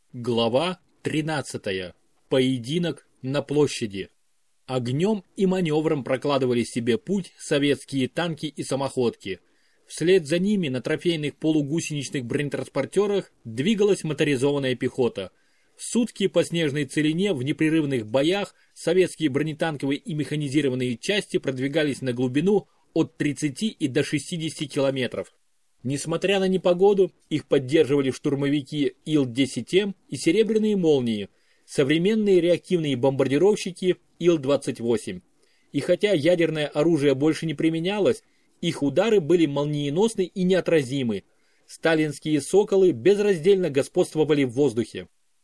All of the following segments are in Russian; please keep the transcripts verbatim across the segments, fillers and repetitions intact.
Глава тринадцатая. Поединок на площади. Огнем и маневром прокладывали себе путь советские танки и самоходки. Вслед за ними на трофейных полугусеничных бронетранспортерах двигалась моторизованная пехота. В сутки по снежной целине в непрерывных боях советские бронетанковые и механизированные части продвигались на глубину от тридцати и до шестидесяти километров. Несмотря на непогоду, их поддерживали штурмовики Ил десять М и серебряные молнии, современные реактивные бомбардировщики Ил двадцать восемь. И хотя ядерное оружие больше не применялось, их удары были молниеносны и неотразимы. Сталинские «Соколы» безраздельно господствовали в воздухе.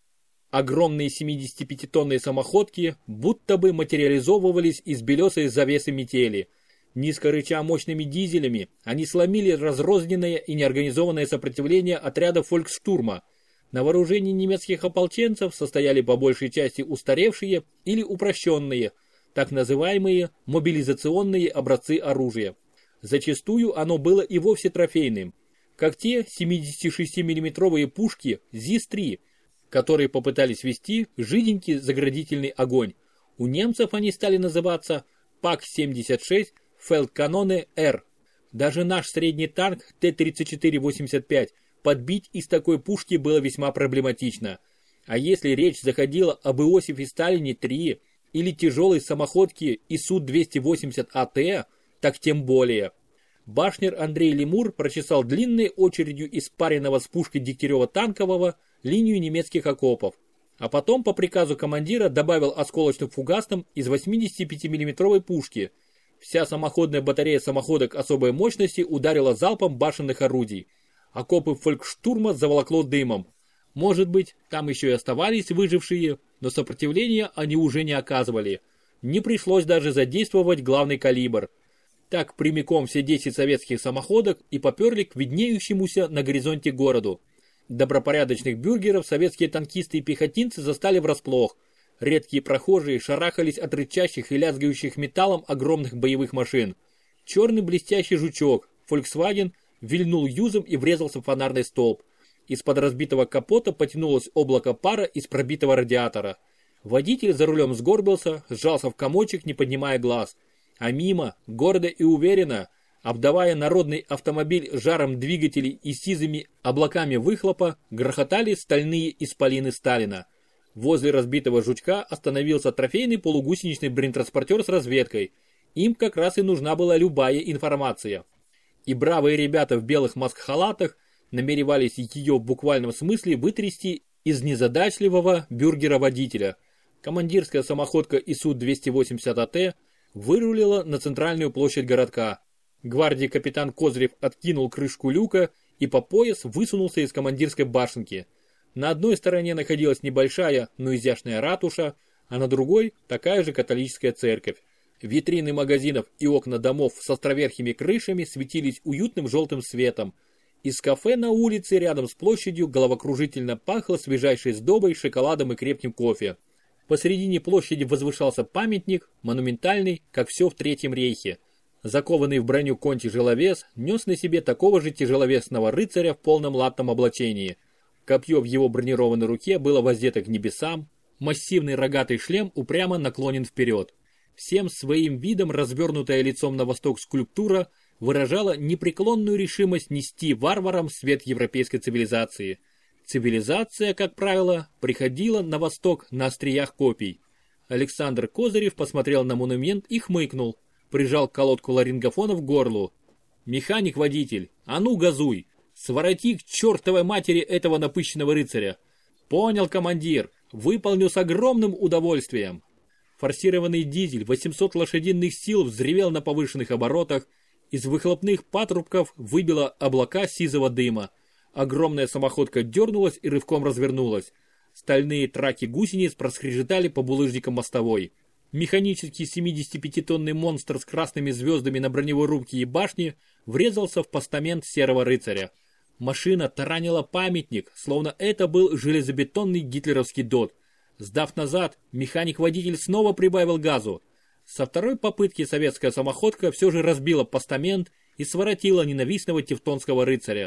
Огромные семидесятипятитонные самоходки будто бы материализовывались из белесой завесы метели. Низко рыча мощными дизелями, они сломили разрозненное и неорганизованное сопротивление отряда фольксштурма. На вооружении немецких ополченцев состояли по большей части устаревшие или упрощенные, так называемые мобилизационные образцы оружия. Зачастую оно было и вовсе трофейным, как те семидесятишестимиллиметровые пушки ЗИС три, которые попытались вести жиденький заградительный огонь. У немцев они стали называться Пак семьдесят шесть Фелдканоне Р. Даже наш средний танк Т тридцать четыре восемьдесят пять подбить из такой пушки было весьма проблематично. А если речь заходила об Иосифе Сталине три или тяжелой самоходке ИСУ двести восемьдесят А Т, так тем более. Башнер Андрей Лемур прочесал длинной очередью из спаренного с пушкой Дегтярева-танкового линию немецких окопов. А потом по приказу командира добавил осколочным фугасным из восьмидесятипятимиллиметровой пушки. Вся самоходная батарея самоходок особой мощности ударила залпом башенных орудий. Окопы фольксштурма заволокло дымом. Может быть, там еще и оставались выжившие, но сопротивления они уже не оказывали. Не пришлось даже задействовать главный калибр. Так прямиком все десять советских самоходок и поперли к виднеющемуся на горизонте городу. Добропорядочных бюргеров советские танкисты и пехотинцы застали врасплох. Редкие прохожие шарахались от рычащих и лязгающих металлом огромных боевых машин. Черный блестящий жучок, Volkswagen, вильнул юзом и врезался в фонарный столб. Из-под разбитого капота потянулось облако пара из пробитого радиатора. Водитель за рулем сгорбился, сжался в комочек, не поднимая глаз. А мимо, гордо и уверенно, обдавая народный автомобиль жаром двигателей и сизыми облаками выхлопа, грохотали стальные исполины Сталина. Возле разбитого жучка остановился трофейный полугусеничный бронетранспортер с разведкой. Им как раз и нужна была любая информация. И бравые ребята в белых маск-халатах намеревались ее в буквальном смысле вытрясти из незадачливого бюргера-водителя. Командирская самоходка ИСУ двести восемьдесят А Т вырулила на центральную площадь городка. Гвардии капитан Козырев откинул крышку люка и по пояс высунулся из командирской башенки. На одной стороне находилась небольшая, но изящная ратуша, а на другой такая же католическая церковь. Витрины магазинов и окна домов с островерхими крышами светились уютным желтым светом. Из кафе на улице рядом с площадью головокружительно пахло свежайшей сдобой, шоколадом и крепким кофе. Посередине площади возвышался памятник, монументальный, как все в Третьем рейхе. Закованный в броню конь-тяжеловес нес на себе такого же тяжеловесного рыцаря в полном латном облачении. Копье в его бронированной руке было воздето к небесам, массивный рогатый шлем упрямо наклонен вперед. Всем своим видом развернутая лицом на восток скульптура выражала непреклонную решимость нести варварам свет европейской цивилизации. Цивилизация, как правило, приходила на восток на остриях копий. Александр Козырев посмотрел на монумент и хмыкнул, прижал колодку ларингофона к горлу. «Механик-водитель, а ну газуй! Свороти к чертовой матери этого напыщенного рыцаря!» «Понял, командир, выполню с огромным удовольствием!» Форсированный дизель восемьсот лошадиных сил взревел на повышенных оборотах, из выхлопных патрубков выбило облака сизого дыма. Огромная самоходка дернулась и рывком развернулась. Стальные траки гусениц проскрежетали по булыжникам мостовой. Механический семидесятипятитонный монстр с красными звездами на броневой рубке и башне врезался в постамент серого рыцаря. Машина таранила памятник, словно это был железобетонный гитлеровский дот. Сдав назад, механик-водитель снова прибавил газу. Со второй попытки советская самоходка все же разбила постамент и своротила ненавистного тевтонского рыцаря.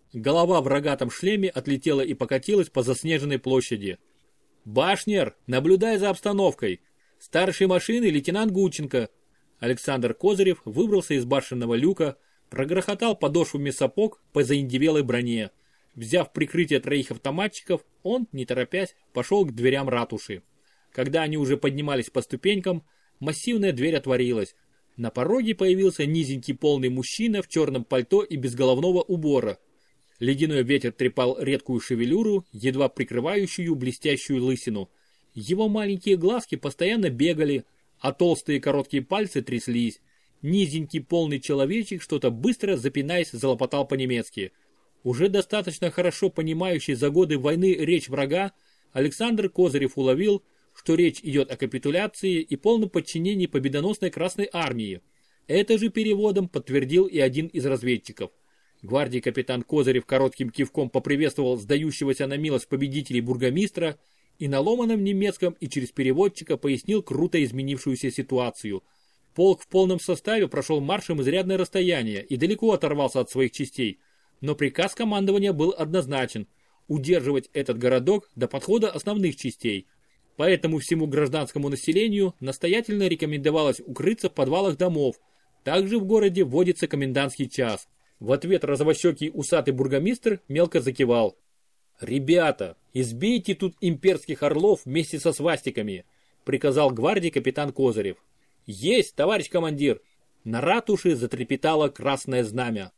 Голова в рогатом шлеме отлетела и покатилась по заснеженной площади. «Башнер, наблюдай за обстановкой! Старший машины лейтенант Гученко!» Александр Козырев выбрался из башенного люка, прогрохотал подошвами сапог по заиндевелой броне. Взяв прикрытие троих автоматчиков, он, не торопясь, пошел к дверям ратуши. Когда они уже поднимались по ступенькам, массивная дверь отворилась. На пороге появился низенький полный мужчина в черном пальто и без головного убора. Ледяной ветер трепал редкую шевелюру, едва прикрывающую блестящую лысину. Его маленькие глазки постоянно бегали, а толстые короткие пальцы тряслись. Низенький полный человечек, что-то быстро запинаясь, залопотал по-немецки. Уже достаточно хорошо понимающий за годы войны речь врага, Александр Козырев уловил, что речь идет о капитуляции и полном подчинении победоносной Красной Армии. Это же переводом подтвердил и один из разведчиков. Гвардии капитан Козырев коротким кивком поприветствовал сдающегося на милость победителей бургомистра и на ломаном немецком и через переводчика пояснил круто изменившуюся ситуацию. Полк в полном составе прошел маршем изрядное расстояние и далеко оторвался от своих частей, но приказ командования был однозначен – удерживать этот городок до подхода основных частей. Поэтому всему гражданскому населению настоятельно рекомендовалось укрыться в подвалах домов. Также в городе вводится комендантский час. В ответ розовощекий усатый бургомистр мелко закивал. «Ребята, избейте тут имперских орлов вместе со свастиками», приказал гвардии капитан Козырев. «Есть, товарищ командир!» На ратуше затрепетало красное знамя.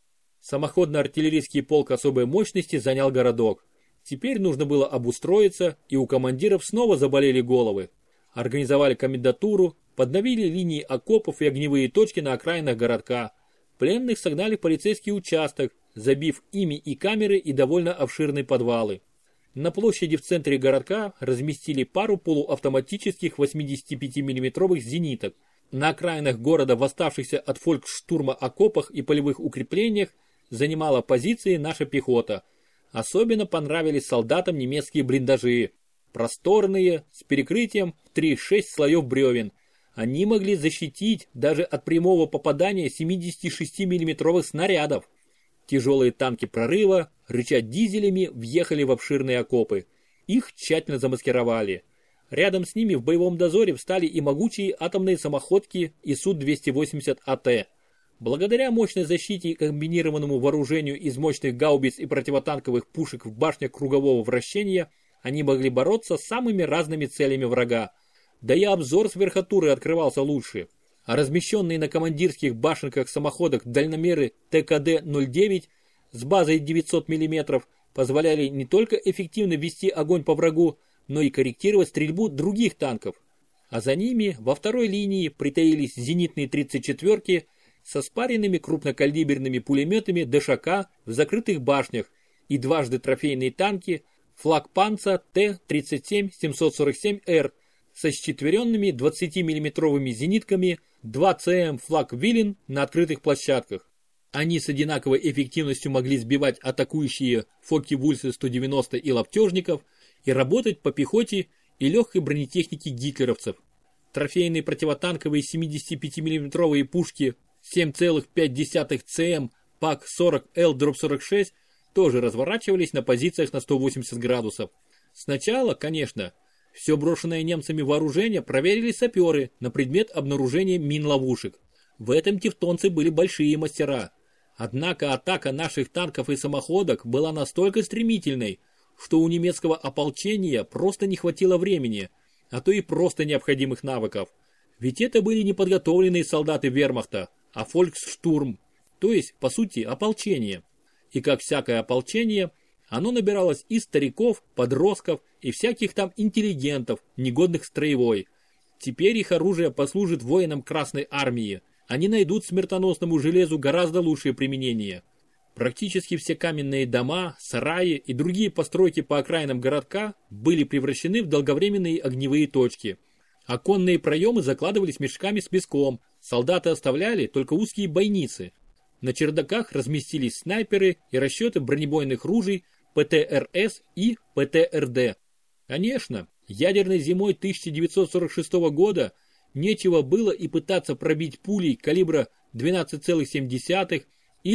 Самоходно-артиллерийский полк особой мощности занял городок. Теперь нужно было обустроиться, и у командиров снова заболели головы. Организовали комендатуру, подновили линии окопов и огневые точки на окраинах городка. Пленных согнали в полицейский участок, забив ими и камеры, и довольно обширные подвалы. На площади в центре городка разместили пару полуавтоматических восьмидесятипятимиллиметровых зениток. На окраинах города, в оставшихся от фольксштурма окопах и полевых укреплениях, занимала позиции наша пехота. Особенно понравились солдатам немецкие блиндажи. Просторные, с перекрытием в три-шесть слоев бревен. Они могли защитить даже от прямого попадания семидесятишестимиллиметровых снарядов. Тяжелые танки прорыва, рыча дизелями, въехали в обширные окопы. Их тщательно замаскировали. Рядом с ними в боевом дозоре встали и могучие атомные самоходки ИСУ двести восемьдесят А Т. Благодаря мощной защите и комбинированному вооружению из мощных гаубиц и противотанковых пушек в башнях кругового вращения, они могли бороться с самыми разными целями врага. Да и обзор с верхотуры открывался лучше. А размещенные на командирских башенках самоходок дальномеры Т К Д ноль девять с базой девятьсот миллиметров позволяли не только эффективно вести огонь по врагу, но и корректировать стрельбу других танков. А за ними во второй линии притаились зенитные тридцать четвёрки со спаренными крупнокалиберными пулеметами Д Ш К в закрытых башнях и дважды трофейные танки флагпанца Т тридцать семь семьсот сорок семь Р со счетверенными двадцатимиллиметровыми зенитками два Ц М флаг Вилен на открытых площадках. Они с одинаковой эффективностью могли сбивать атакующие Фокке-Вульсы сто девяносто и лаптежников и работать по пехоте и легкой бронетехнике гитлеровцев. Трофейные противотанковые семидесятипятимиллиметровые пушки семь целых пять десятых Ц М ПАК сорок Л сорок шесть тоже разворачивались на позициях на сто восемьдесят градусов. Сначала, конечно, все брошенное немцами вооружение проверили саперы на предмет обнаружения мин-ловушек. В этом тевтонцы были большие мастера. Однако атака наших танков и самоходок была настолько стремительной, что у немецкого ополчения просто не хватило времени, а то и просто необходимых навыков. Ведь это были не подготовленные солдаты вермахта, а фольксштурм, то есть, по сути, ополчение. И как всякое ополчение, оно набиралось из стариков, подростков и всяких там интеллигентов, негодных строевой. Теперь их оружие послужит воинам Красной Армии. Они найдут смертоносному железу гораздо лучшее применение. Практически все каменные дома, сараи и другие постройки по окраинам городка были превращены в долговременные огневые точки. Оконные проемы закладывались мешками с песком, солдаты оставляли только узкие бойницы. На чердаках разместились снайперы и расчеты бронебойных ружей П Т Р С и П Т Р Д. Конечно, ядерной зимой тысяча девятьсот сорок шестого года нечего было и пытаться пробить пулей калибра двенадцать целых семь десятых или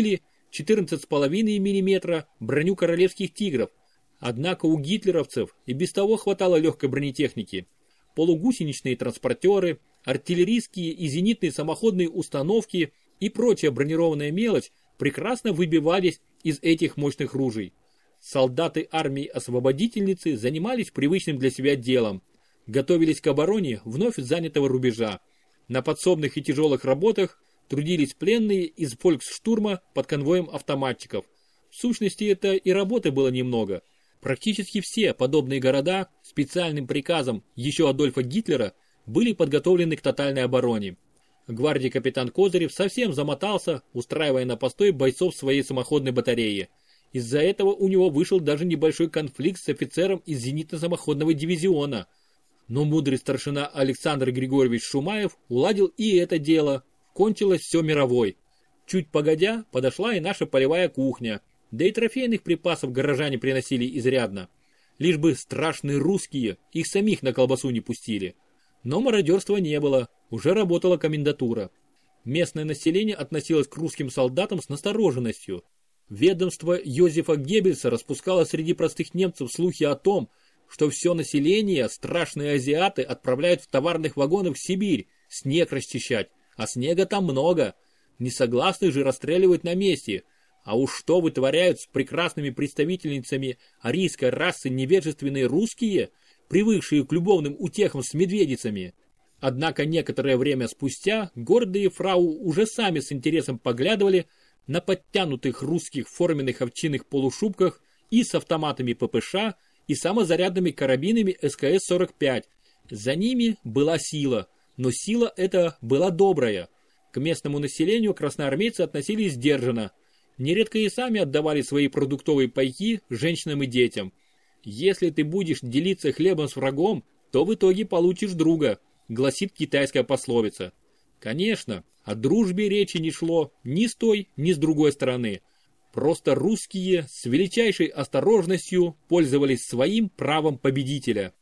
четырнадцать целых пять десятых миллиметра броню королевских тигров. Однако у гитлеровцев и без того хватало легкой бронетехники. Полугусеничные транспортеры, артиллерийские и зенитные самоходные установки и прочая бронированная мелочь прекрасно выбивались из этих мощных ружей. Солдаты армии-освободительницы занимались привычным для себя делом. Готовились к обороне вновь занятого рубежа. На подсобных и тяжелых работах трудились пленные из фольксштурма под конвоем автоматчиков. В сущности, это и работы было немного. Практически все подобные города специальным приказом еще Адольфа Гитлера были подготовлены к тотальной обороне. Гвардии капитан Козырев совсем замотался, устраивая на постой бойцов своей самоходной батареи. Из-за этого у него вышел даже небольшой конфликт с офицером из зенитно-самоходного дивизиона. Но мудрый старшина Александр Григорьевич Шумаев уладил и это дело. Кончилось все мировой. Чуть погодя подошла и наша полевая кухня. Да и трофейных припасов горожане приносили изрядно. Лишь бы страшные русские их самих на колбасу не пустили. Но мародерства не было, уже работала комендатура. Местное население относилось к русским солдатам с настороженностью. Ведомство Йозефа Геббельса распускало среди простых немцев слухи о том, что все население страшные азиаты отправляют в товарных вагонах в Сибирь снег расчищать, а снега там много. Несогласных же расстреливают на месте. А уж что вытворяют с прекрасными представительницами арийской расы невежественные русские, привыкшие к любовным утехам с медведицами. Однако некоторое время спустя гордые фрау уже сами с интересом поглядывали на подтянутых русских форменных овчинных полушубках и с автоматами ППШ и самозарядными карабинами эс ка эс сорок пять. За ними была сила, но сила эта была добрая. К местному населению красноармейцы относились сдержанно. Нередко и сами отдавали свои продуктовые пайки женщинам и детям. Если ты будешь делиться хлебом с врагом, то в итоге получишь друга, гласит китайская пословица. Конечно, о дружбе речи не шло ни с той, ни с другой стороны. Просто русские с величайшей осторожностью пользовались своим правом победителя.